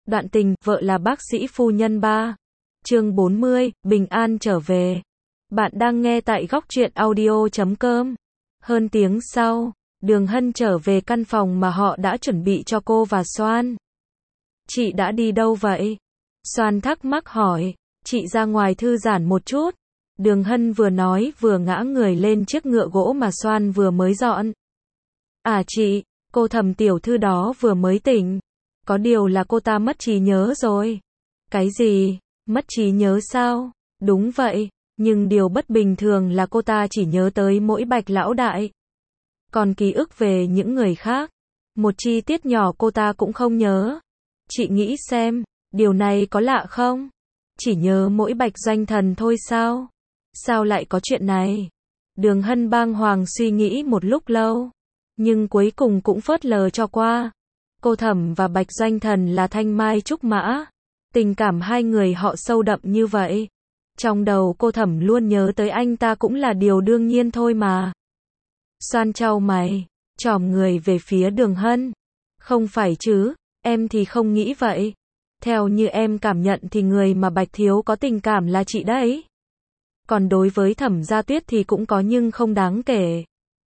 Đoạn tình, vợ là bác sĩ phu nhân 3. Chương 40, bình an trở về. Bạn đang nghe tại góc truyện audio.com. Hơn tiếng sau, Đường Hân trở về căn phòng mà họ đã chuẩn bị cho cô và Soan. Chị đã đi đâu vậy? Soan thắc mắc hỏi. Chị ra ngoài thư giãn một chút. Đường Hân vừa nói vừa ngã người lên chiếc ngựa gỗ mà Soan vừa mới dọn. À chị, cô Thẩm tiểu thư đó vừa mới tỉnh. Có điều là cô ta mất trí nhớ rồi. Cái gì? Mất trí nhớ sao? Đúng vậy, nhưng điều bất bình thường là cô ta chỉ nhớ tới mỗi Bạch lão đại. Còn ký ức về những người khác, một chi tiết nhỏ cô ta cũng không nhớ. Chị nghĩ xem, điều này có lạ không? Chỉ nhớ mỗi Bạch Doanh Thần thôi sao? Sao lại có chuyện này? Đường Hân bàng hoàng suy nghĩ một lúc lâu, nhưng cuối cùng cũng phớt lờ cho qua. Cô Thẩm và Bạch Doanh Thần là thanh mai trúc mã. Tình cảm hai người họ sâu đậm như vậy. Trong đầu cô Thẩm luôn nhớ tới anh ta cũng là điều đương nhiên thôi mà. Soan chau mày, chòm người về phía Đường Hân. Không phải chứ, em thì không nghĩ vậy. Theo như em cảm nhận thì người mà Bạch thiếu có tình cảm là chị đấy. Còn đối với Thẩm Gia Tuyết thì cũng có nhưng không đáng kể.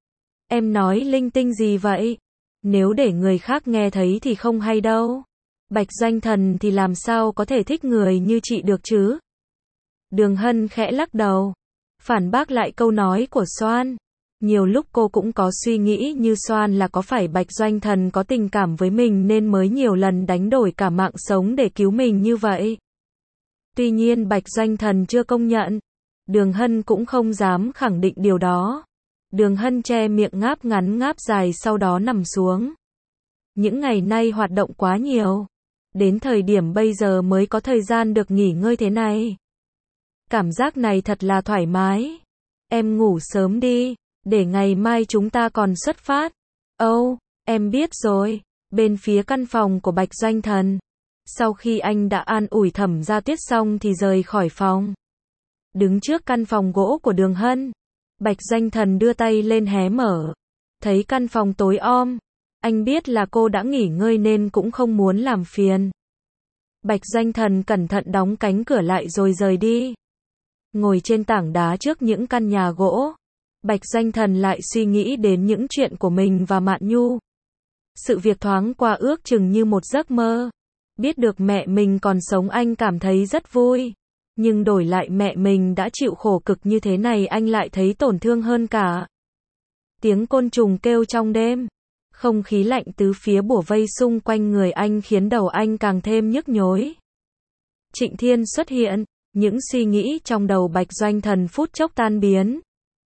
Em nói linh tinh gì vậy? Nếu để người khác nghe thấy thì không hay đâu. Bạch Doanh Thần thì làm sao có thể thích người như chị được chứ? Đường Hân khẽ lắc đầu, phản bác lại câu nói của Soan. Nhiều lúc cô cũng có suy nghĩ như Soan là có phải Bạch Doanh Thần có tình cảm với mình nên mới nhiều lần đánh đổi cả mạng sống để cứu mình như vậy. Tuy nhiên Bạch Doanh Thần chưa công nhận. Đường Hân cũng không dám khẳng định điều đó. Đường Hân che miệng ngáp ngắn ngáp dài sau đó nằm xuống. Những ngày nay hoạt động quá nhiều. Đến thời điểm bây giờ mới có thời gian được nghỉ ngơi thế này. Cảm giác này thật là thoải mái. Em ngủ sớm đi, để ngày mai chúng ta còn xuất phát. Âu, em biết rồi. Bên phía căn phòng của Bạch Doanh Thần. Sau khi anh đã an ủi Thẩm Gia Tuyết xong thì rời khỏi phòng. Đứng trước căn phòng gỗ của Đường Hân. Bạch Doanh Thần đưa tay lên hé mở. Thấy căn phòng tối om. Anh biết là cô đã nghỉ ngơi nên cũng không muốn làm phiền. Bạch Doanh Thần cẩn thận đóng cánh cửa lại rồi rời đi. Ngồi trên tảng đá trước những căn nhà gỗ. Bạch Doanh Thần lại suy nghĩ đến những chuyện của mình và Mạn Nhu. Sự việc thoáng qua ước chừng như một giấc mơ. Biết được mẹ mình còn sống anh cảm thấy rất vui. Nhưng đổi lại mẹ mình đã chịu khổ cực như thế này anh lại thấy tổn thương hơn cả. Tiếng côn trùng kêu trong đêm. Không khí lạnh tứ phía bủa vây xung quanh người anh khiến đầu anh càng thêm nhức nhối. Trịnh Thiên xuất hiện, những suy nghĩ trong đầu Bạch Doanh Thần phút chốc tan biến.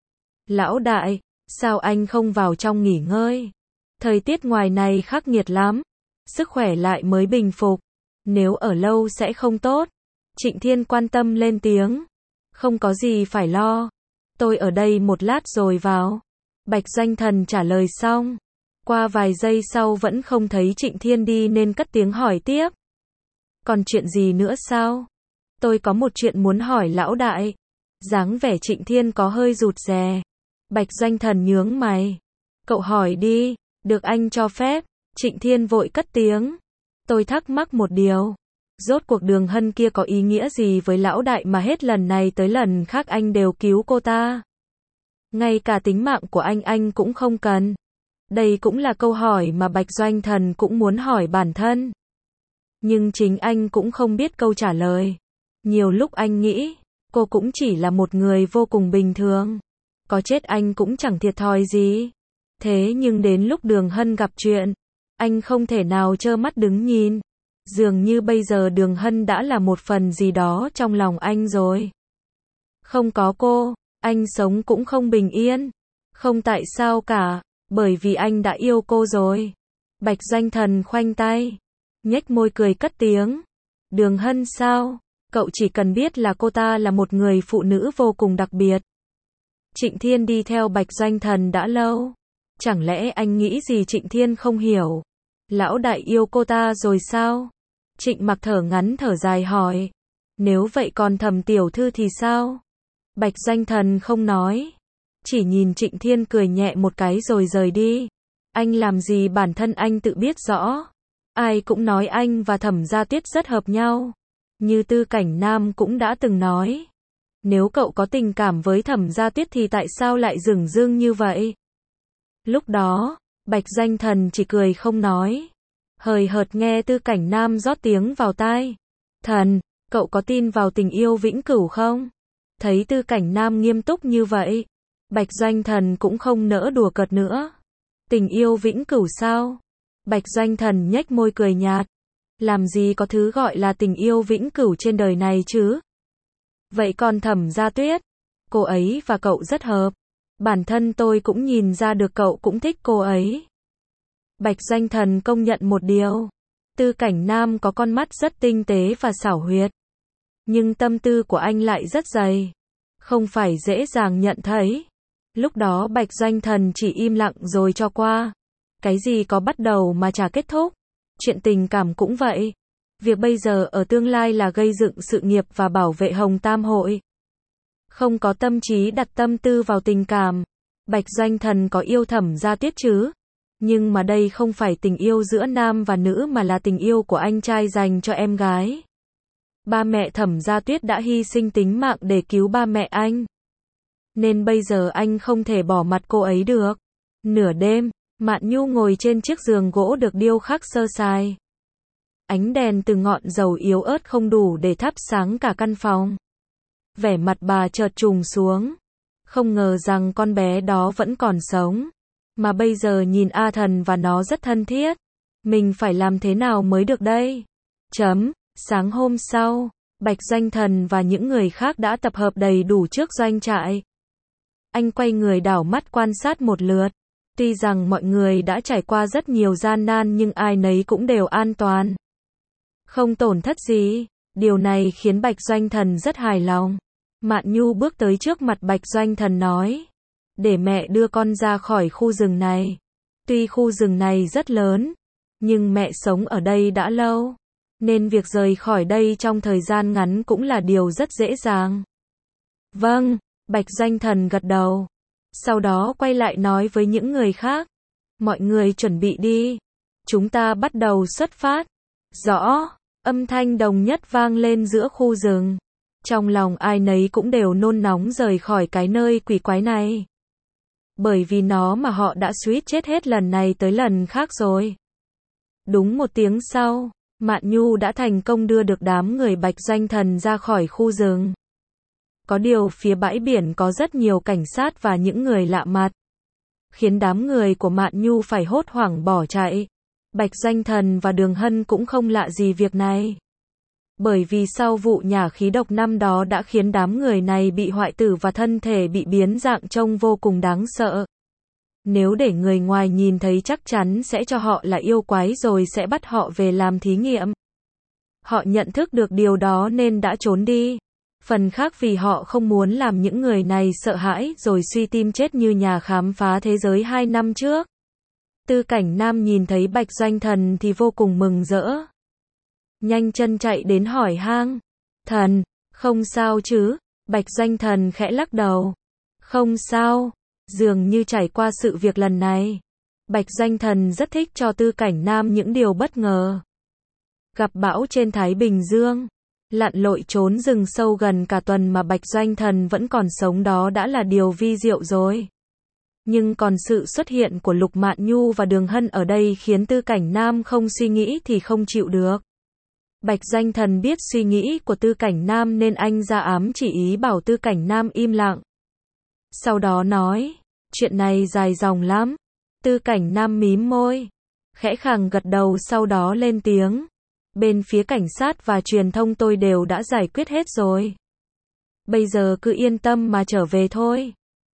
Lão đại, sao anh không vào trong nghỉ ngơi? Thời tiết ngoài này khắc nghiệt lắm, sức khỏe lại mới bình phục, nếu ở lâu sẽ không tốt. Trịnh Thiên quan tâm lên tiếng. Không có gì phải lo, tôi ở đây một lát rồi vào. Bạch Doanh Thần trả lời xong. Qua vài giây sau vẫn không thấy Trịnh Thiên đi nên cất tiếng hỏi tiếp. Còn chuyện gì nữa sao? Tôi có một chuyện muốn hỏi lão đại. Dáng vẻ Trịnh Thiên có hơi rụt rè. Bạch Doanh Thần nhướng mày. Cậu hỏi đi, được anh cho phép. Trịnh Thiên vội cất tiếng. Tôi thắc mắc một điều. Rốt cuộc Đường Hân kia có ý nghĩa gì với lão đại mà hết lần này tới lần khác anh đều cứu cô ta? Ngay cả tính mạng của anh cũng không cần. Đây cũng là câu hỏi mà Bạch Doanh Thần cũng muốn hỏi bản thân. Nhưng chính anh cũng không biết câu trả lời. Nhiều lúc anh nghĩ, cô cũng chỉ là một người vô cùng bình thường. Có chết anh cũng chẳng thiệt thòi gì. Thế nhưng đến lúc Đường Hân gặp chuyện, anh không thể nào trơ mắt đứng nhìn. Dường như bây giờ Đường Hân đã là một phần gì đó trong lòng anh rồi. Không có cô, anh sống cũng không bình yên. Không tại sao cả, bởi vì anh đã yêu cô rồi. Bạch Doanh Thần khoanh tay, nhếch môi cười cất tiếng. Đường Hân sao? Cậu chỉ cần biết là cô ta là một người phụ nữ vô cùng đặc biệt. Trịnh Thiên đi theo Bạch Doanh Thần đã lâu. Chẳng lẽ anh nghĩ gì Trịnh Thiên không hiểu? Lão đại yêu cô ta rồi sao? Trịnh Mặc thở ngắn thở dài hỏi. Nếu vậy còn Thẩm tiểu thư thì sao? Bạch Doanh Thần không nói. Chỉ nhìn Trịnh Thiên cười nhẹ một cái rồi rời đi. Anh làm gì bản thân anh tự biết rõ. Ai cũng nói anh và Thẩm Gia Tuyết rất hợp nhau. Như Tư Cảnh Nam cũng đã từng nói. Nếu cậu có tình cảm với Thẩm Gia Tuyết thì tại sao lại dửng dưng như vậy? Lúc đó, Bạch Doanh Thần chỉ cười không nói. Hời hợt nghe Tư Cảnh Nam rót tiếng vào tai. Thần, cậu có tin vào tình yêu vĩnh cửu không? Thấy Tư Cảnh Nam nghiêm túc như vậy, Bạch Doanh Thần cũng không nỡ đùa cợt nữa. Tình yêu vĩnh cửu sao? Bạch Doanh Thần nhếch môi cười nhạt. Làm gì có thứ gọi là tình yêu vĩnh cửu trên đời này chứ? Vậy còn Thẩm Gia Tuyết? Cô ấy và cậu rất hợp. Bản thân tôi cũng nhìn ra được cậu cũng thích cô ấy. Bạch Doanh Thần công nhận một điều. Tư Cảnh Nam có con mắt rất tinh tế và xảo huyệt. Nhưng tâm tư của anh lại rất dày. Không phải dễ dàng nhận thấy. Lúc đó Bạch Doanh Thần chỉ im lặng rồi cho qua. Cái gì có bắt đầu mà chả kết thúc. Chuyện tình cảm cũng vậy. Việc bây giờ ở tương lai là gây dựng sự nghiệp và bảo vệ Hồng Tam Hội. Không có tâm trí đặt tâm tư vào tình cảm. Bạch Doanh Thần có yêu Thẩm Gia Tuyết chứ? Nhưng mà đây không phải tình yêu giữa nam và nữ mà là tình yêu của anh trai dành cho em gái. Ba mẹ Thẩm Gia Tuyết đã hy sinh tính mạng để cứu ba mẹ anh. Nên bây giờ anh không thể bỏ mặt cô ấy được. Nửa đêm, Mạn Nhu ngồi trên chiếc giường gỗ được điêu khắc sơ sài. Ánh đèn từ ngọn dầu yếu ớt không đủ để thắp sáng cả căn phòng. Vẻ mặt bà chợt trùng xuống. Không ngờ rằng con bé đó vẫn còn sống. Mà bây giờ nhìn A Thần và nó rất thân thiết. Mình phải làm thế nào mới được đây? Sáng hôm sau, Bạch Doanh Thần và những người khác đã tập hợp đầy đủ trước doanh trại. Anh quay người đảo mắt quan sát một lượt. Tuy rằng mọi người đã trải qua rất nhiều gian nan nhưng ai nấy cũng đều an toàn. Không tổn thất gì. Điều này khiến Bạch Doanh Thần rất hài lòng. Mạn Nhu bước tới trước mặt Bạch Doanh Thần nói. Để mẹ đưa con ra khỏi khu rừng này. Tuy khu rừng này rất lớn, nhưng mẹ sống ở đây đã lâu. Nên việc rời khỏi đây trong thời gian ngắn cũng là điều rất dễ dàng. Vâng, Bạch Doanh Thần gật đầu. Sau đó quay lại nói với những người khác. Mọi người chuẩn bị đi. Chúng ta bắt đầu xuất phát. Rõ, âm thanh đồng nhất vang lên giữa khu rừng. Trong lòng ai nấy cũng đều nôn nóng rời khỏi cái nơi quỷ quái này. Bởi vì nó mà họ đã suýt chết hết lần này tới lần khác rồi. Đúng một tiếng sau, Mạn Nhu đã thành công đưa được đám người Bạch Doanh Thần ra khỏi khu rừng. Có điều phía bãi biển có rất nhiều cảnh sát và những người lạ mặt. Khiến đám người của Mạn Nhu phải hốt hoảng bỏ chạy. Bạch Doanh Thần và Đường Hân cũng không lạ gì việc này. Bởi vì sau vụ nhả khí độc năm đó đã khiến đám người này bị hoại tử và thân thể bị biến dạng trông vô cùng đáng sợ. Nếu để người ngoài nhìn thấy chắc chắn sẽ cho họ là yêu quái rồi sẽ bắt họ về làm thí nghiệm. Họ nhận thức được điều đó nên đã trốn đi. Phần khác vì họ không muốn làm những người này sợ hãi rồi suy tim chết như nhà khám phá thế giới 2 năm trước. Tư Cảnh Nam nhìn thấy Bạch Doanh Thần thì vô cùng mừng rỡ. Nhanh chân chạy đến hỏi han. Thần, không sao chứ? Bạch Doanh Thần khẽ lắc đầu. Không sao, dường như trải qua sự việc lần này. Bạch Doanh Thần rất thích cho Tư Cảnh Nam những điều bất ngờ. Gặp bão trên Thái Bình Dương, lặn lội trốn rừng sâu gần cả tuần mà Bạch Doanh Thần vẫn còn sống đó đã là điều vi diệu rồi. Nhưng còn sự xuất hiện của Lục Mạn Nhu và Đường Hân ở đây khiến Tư Cảnh Nam không suy nghĩ thì không chịu được. Bạch Doanh Thần biết suy nghĩ của Tư Cảnh Nam nên anh ra ám chỉ ý bảo Tư Cảnh Nam im lặng. Sau đó nói, chuyện này dài dòng lắm. Tư Cảnh Nam mím môi, khẽ khàng gật đầu sau đó lên tiếng. Bên phía cảnh sát và truyền thông tôi đều đã giải quyết hết rồi. Bây giờ cứ yên tâm mà trở về thôi.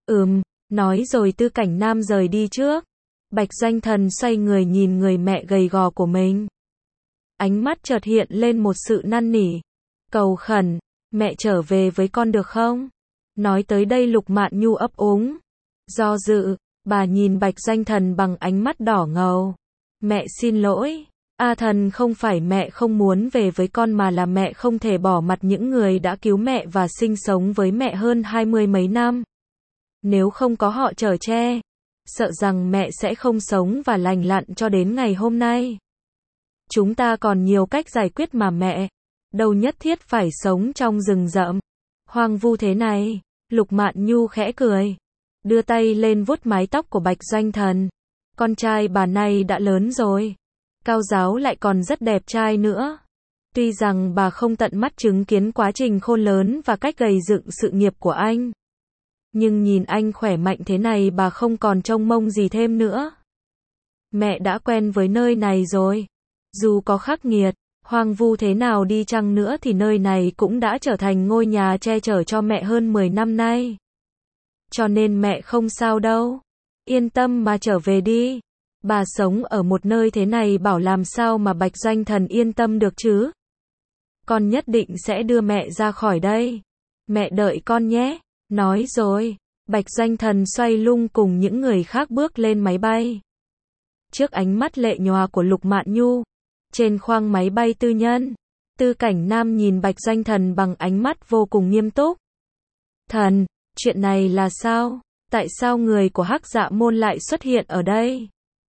Nói rồi Tư Cảnh Nam rời đi trước. Bạch Doanh Thần xoay người nhìn người mẹ gầy gò của mình. Ánh mắt chợt hiện lên một sự năn nỉ. Cầu khẩn, mẹ trở về với con được không? Nói tới đây Lục Mạn Nhu ấp úng. Do dự, bà nhìn Bạch Doanh Thần bằng ánh mắt đỏ ngầu. Mẹ xin lỗi. A Thần, không phải mẹ không muốn về với con mà là mẹ không thể bỏ mặt những người đã cứu mẹ và sinh sống với mẹ hơn 20 mấy năm. Nếu không có họ chở che, sợ rằng mẹ sẽ không sống và lành lặn cho đến ngày hôm nay. Chúng ta còn nhiều cách giải quyết mà mẹ. Đâu nhất thiết phải sống trong rừng rậm hoang vu thế này. Lục Mạn Nhu khẽ cười, đưa tay lên vuốt mái tóc của Bạch Doanh Thần. Con trai bà này đã lớn rồi. Cao Giáo lại còn rất đẹp trai nữa. Tuy rằng bà không tận mắt chứng kiến quá trình khôn lớn và cách gầy dựng sự nghiệp của anh, nhưng nhìn anh khỏe mạnh thế này bà không còn trông mong gì thêm nữa. Mẹ đã quen với nơi này rồi. Dù có khắc nghiệt, hoang vu thế nào đi chăng nữa thì nơi này cũng đã trở thành ngôi nhà che chở cho mẹ hơn 10 năm nay. Cho nên mẹ không sao đâu. Yên tâm mà trở về đi. Bà sống ở một nơi thế này bảo làm sao mà Bạch Doanh Thần yên tâm được chứ. Con nhất định sẽ đưa mẹ ra khỏi đây. Mẹ đợi con nhé. Nói rồi, Bạch Doanh Thần xoay lung cùng những người khác bước lên máy bay. Trước ánh mắt lệ nhòa của Lục Mạn Nhu, trên khoang máy bay tư nhân, Tư Cảnh Nam nhìn Bạch Doanh Thần bằng ánh mắt vô cùng nghiêm túc. Thần, chuyện này là sao? Tại sao người của Hắc Dạ môn lại xuất hiện ở đây?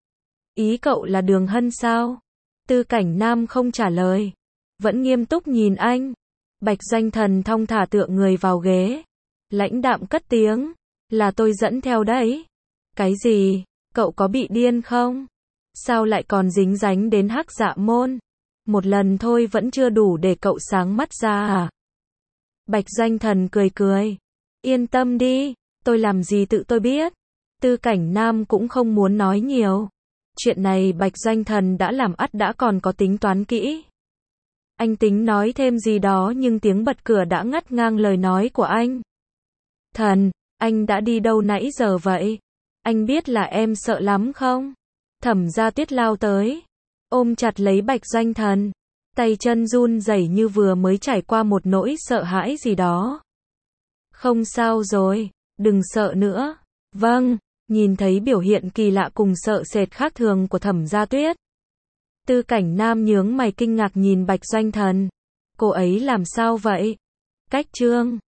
Ý cậu là Đường Hân sao? Tư Cảnh Nam không trả lời, vẫn nghiêm túc nhìn anh. Bạch Doanh Thần thong thả tựa người vào ghế, lãnh đạm cất tiếng, là tôi dẫn theo đấy. Cái gì? Cậu có bị điên không? Sao lại còn dính dánh đến Hắc Dạ môn? Một lần thôi vẫn chưa đủ để cậu sáng mắt ra à? Bạch Doanh Thần cười cười. Yên tâm đi, tôi làm gì tự tôi biết. Tư Cảnh Nam cũng không muốn nói nhiều. Chuyện này Bạch Doanh Thần đã làm ắt đã còn có tính toán kỹ. Anh tính nói thêm gì đó nhưng tiếng bật cửa đã ngắt ngang lời nói của anh. Thần, anh đã đi đâu nãy giờ vậy? Anh biết là em sợ lắm không? Thẩm Gia Tuyết lao tới, ôm chặt lấy Bạch Doanh Thần, tay chân run rẩy như vừa mới trải qua một nỗi sợ hãi gì đó. Không sao rồi, đừng sợ nữa. Vâng, nhìn thấy biểu hiện kỳ lạ cùng sợ sệt khác thường của Thẩm Gia Tuyết, Tư Cảnh Nam nhướng mày kinh ngạc nhìn Bạch Doanh Thần. Cô ấy làm sao vậy? Cách Trương